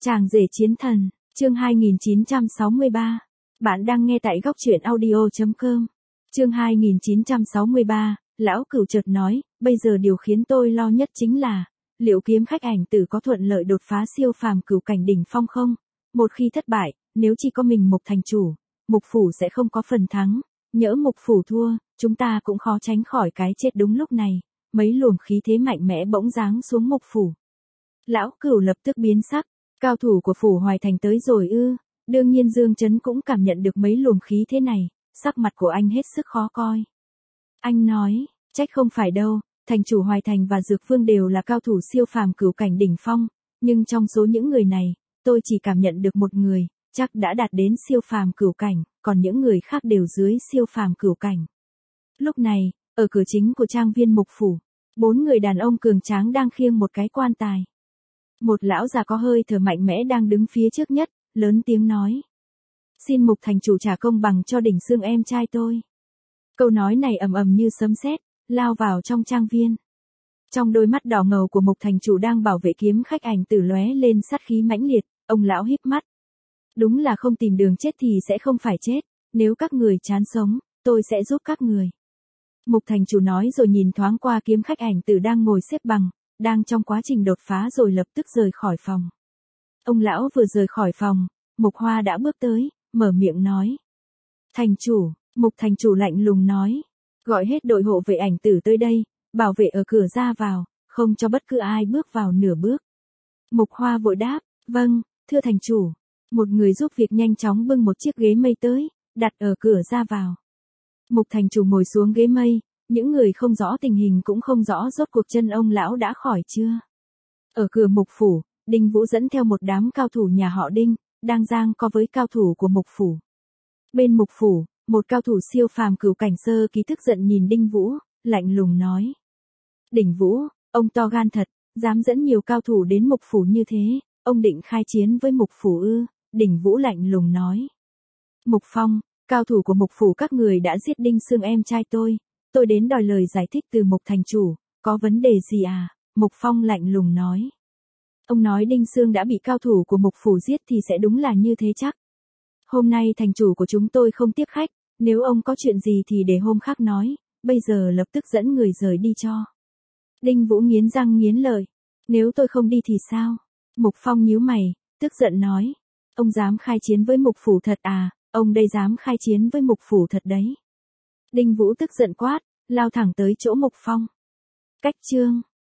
Chàng rể chiến thần, chương 2963. Bạn đang nghe tại góc truyện audio.com. Chương 2963, lão Cửu chợt nói, bây giờ điều khiến tôi lo nhất chính là, liệu kiếm khách ảnh tử có thuận lợi đột phá siêu phàm cửu cảnh đỉnh phong không? Một khi thất bại, nếu chỉ có mình Mục thành chủ, Mục phủ sẽ không có phần thắng, nhỡ Mục phủ thua, chúng ta cũng khó tránh khỏi cái chết. Đúng lúc này, mấy luồng khí thế mạnh mẽ bỗng giáng xuống Mục phủ. Lão Cửu lập tức biến sắc, cao thủ của phủ Hoài Thành tới rồi ư? Đương nhiên Dương Chấn cũng cảm nhận được mấy luồng khí thế này, sắc mặt của anh hết sức khó coi. Anh nói, trách không phải đâu, thành chủ Hoài Thành và Dược Vương đều là cao thủ siêu phàm cửu cảnh đỉnh phong, nhưng trong số những người này, tôi chỉ cảm nhận được một người, chắc đã đạt đến siêu phàm cửu cảnh, còn những người khác đều dưới siêu phàm cửu cảnh. Lúc này, ở cửa chính của trang viên Mục phủ, 4 người đàn ông cường tráng đang khiêng một cái quan tài. Một lão già có hơi thở mạnh mẽ đang đứng phía trước nhất, lớn tiếng nói. Xin Mục thành chủ trả công bằng cho Đỉnh Sương em trai tôi. Câu nói này ầm ầm như sấm sét, lao vào trong trang viên. Trong đôi mắt đỏ ngầu của Mục thành chủ đang bảo vệ kiếm khách ảnh tử lóe lên sát khí mãnh liệt, ông lão híp mắt. Đúng là không tìm đường chết thì sẽ không phải chết, nếu các người chán sống, tôi sẽ giúp các người. Mục thành chủ nói rồi nhìn thoáng qua kiếm khách ảnh tử đang ngồi xếp bằng, đang trong quá trình đột phá rồi lập tức rời khỏi phòng. Ông lão vừa rời khỏi phòng, Mục Hoa đã bước tới, mở miệng nói. Thành chủ, Mục thành chủ lạnh lùng nói. Gọi hết đội hộ vệ ảnh tử tới đây, bảo vệ ở cửa ra vào, không cho bất cứ ai bước vào nửa bước. Mục Hoa vội đáp, vâng, thưa thành chủ. Một người giúp việc nhanh chóng bưng một chiếc ghế mây tới, đặt ở cửa ra vào. Mục thành chủ ngồi xuống ghế mây, những người không rõ tình hình cũng không rõ rốt cuộc chân ông lão đã khỏi chưa. Ở cửa Mục phủ, Đinh Vũ dẫn theo một đám cao thủ nhà họ Đinh, đang giằng co với cao thủ của Mục phủ. Bên Mục phủ, một cao thủ siêu phàm cửu cảnh sơ kỳ tức giận nhìn Đinh Vũ, lạnh lùng nói. Đinh Vũ, ông to gan thật, dám dẫn nhiều cao thủ đến Mục phủ như thế, ông định khai chiến với Mục phủ ư? Đinh Vũ lạnh lùng nói. Mục Phong, cao thủ của Mục phủ các người đã giết Đinh Sương em trai tôi đến đòi lời giải thích từ Mục thành chủ, có vấn đề gì à? Mục Phong lạnh lùng nói. Ông nói Đinh Sương đã bị cao thủ của Mục phủ giết thì sẽ đúng là như thế chắc. Hôm nay thành chủ của chúng tôi không tiếp khách, nếu ông có chuyện gì thì để hôm khác nói, bây giờ lập tức dẫn người rời đi cho. Đinh Vũ nghiến răng nghiến lợi. Nếu tôi không đi thì sao? Mục Phong nhíu mày, tức giận nói. Ông dám khai chiến với Mục phủ thật à? Ông đây dám khai chiến với Mục phủ thật đấy. Đinh Vũ tức giận quát, lao thẳng tới chỗ Mục Phong. Cách chương